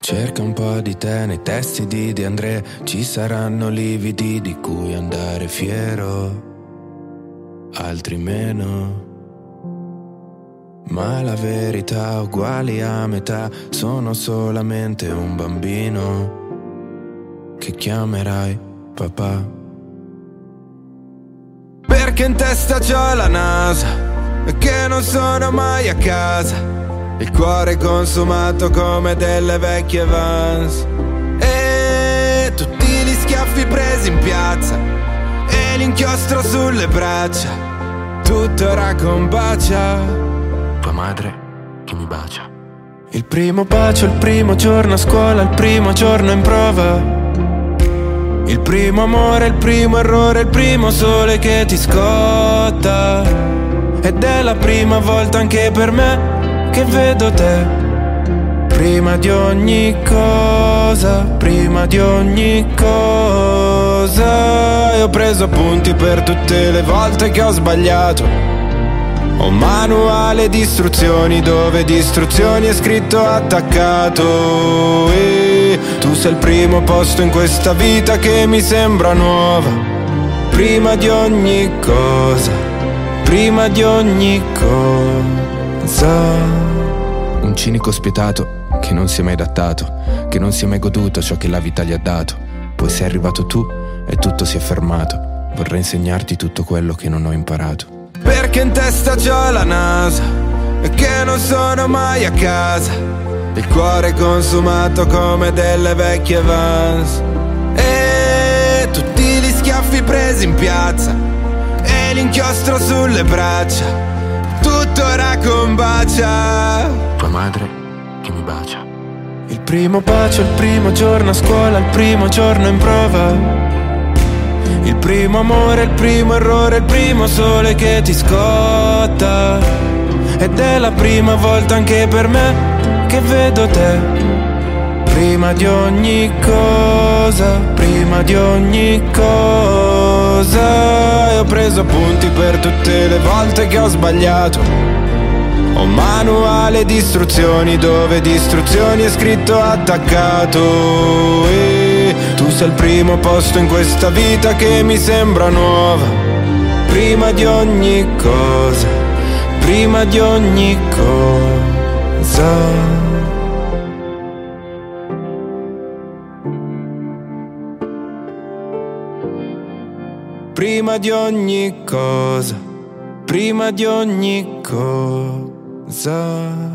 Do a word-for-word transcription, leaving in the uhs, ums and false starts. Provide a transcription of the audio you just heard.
Cerca un po' di te nei testi di De André, ci saranno lividi di cui andare fiero, altri meno. Ma la verità uguali a metà, sono solamente un bambino che chiamerai papà. Perché in testa c'ho la NASA e che non sono mai a casa, il cuore consumato come delle vecchie Vans, e tutti gli schiaffi presi in piazza e l'inchiostro sulle braccia, tutto ora combacia tua madre che mi bacia. Il primo bacio, il primo giorno a scuola, il primo giorno in prova, il primo amore, il primo errore, il primo sole che ti scotta, ed è la prima volta anche per me che vedo te. Prima di ogni cosa, prima di ogni cosa, e ho preso appunti per tutte le volte che ho sbagliato. Ho un manuale di istruzioni dove di istruzioni è scritto attaccato, e tu sei il primo posto in questa vita che mi sembra nuova. Prima di ogni cosa, prima di ogni cosa. Un cinico spietato che non si è mai adattato, che non si è mai goduto ciò che la vita gli ha dato. Poi sei arrivato tu e tutto si è fermato. Vorrei insegnarti tutto quello che non ho imparato. Perché in testa c'ho la NASA e che non sono mai a casa, il cuore consumato come delle vecchie Vans, e tutti gli schiaffi presi in piazza e l'inchiostro sulle braccia, tutto ora combacia tua madre che mi bacia. Il primo bacio, il primo giorno a scuola, il primo giorno in prova, il primo amore, il primo errore, il primo sole che ti scotta, ed è la prima volta anche per me che vedo te. Prima di ogni cosa, prima di ogni cosa, e ho preso appunti per tutte le volte che ho sbagliato. Ho un manuale di istruzioni dove di istruzioni è scritto attaccato, e tu sei il primo posto in questa vita che mi sembra nuova. Prima di ogni cosa, prima di ogni cosa. Prima di ogni cosa, prima di ogni cosa.